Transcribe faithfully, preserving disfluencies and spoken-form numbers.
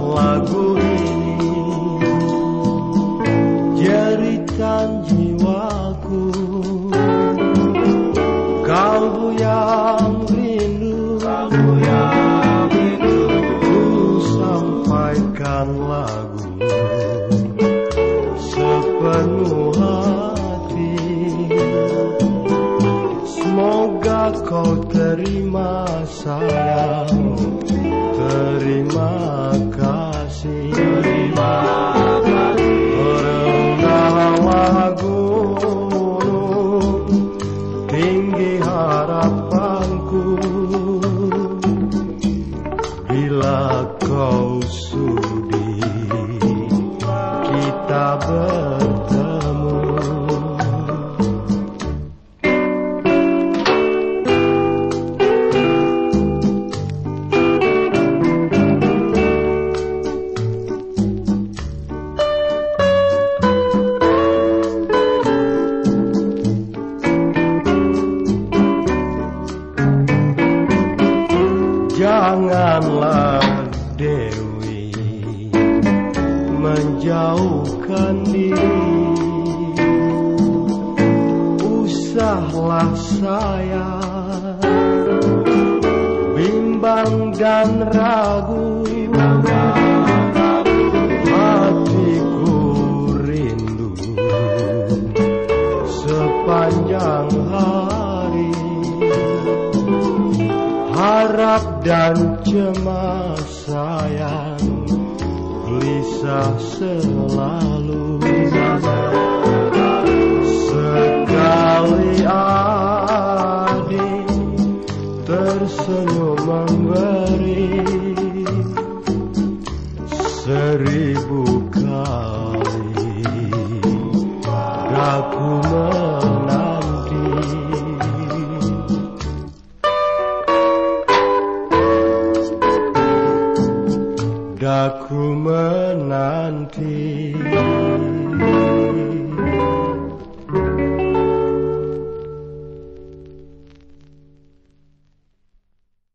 lagu ini jeritan jiwaku, kalbu yang rindu, kalbu yang rindu. Ku sampaikan lagu sepenuh hati, semoga kau terima sayang, terima kasih, terima kasih. Rendahlah gunung, tinggi harapanku, bila kau sudi kita bertemu. Janganlah Dewi menjauhkan diri, usahlah saya bimbang dan ragu, hatiku rindu sepanjang hari, harap dan cemas sayang, gelisah selalu. Sekali adik tersenyum memberi, seribu kali aku menanti. Daku menanti.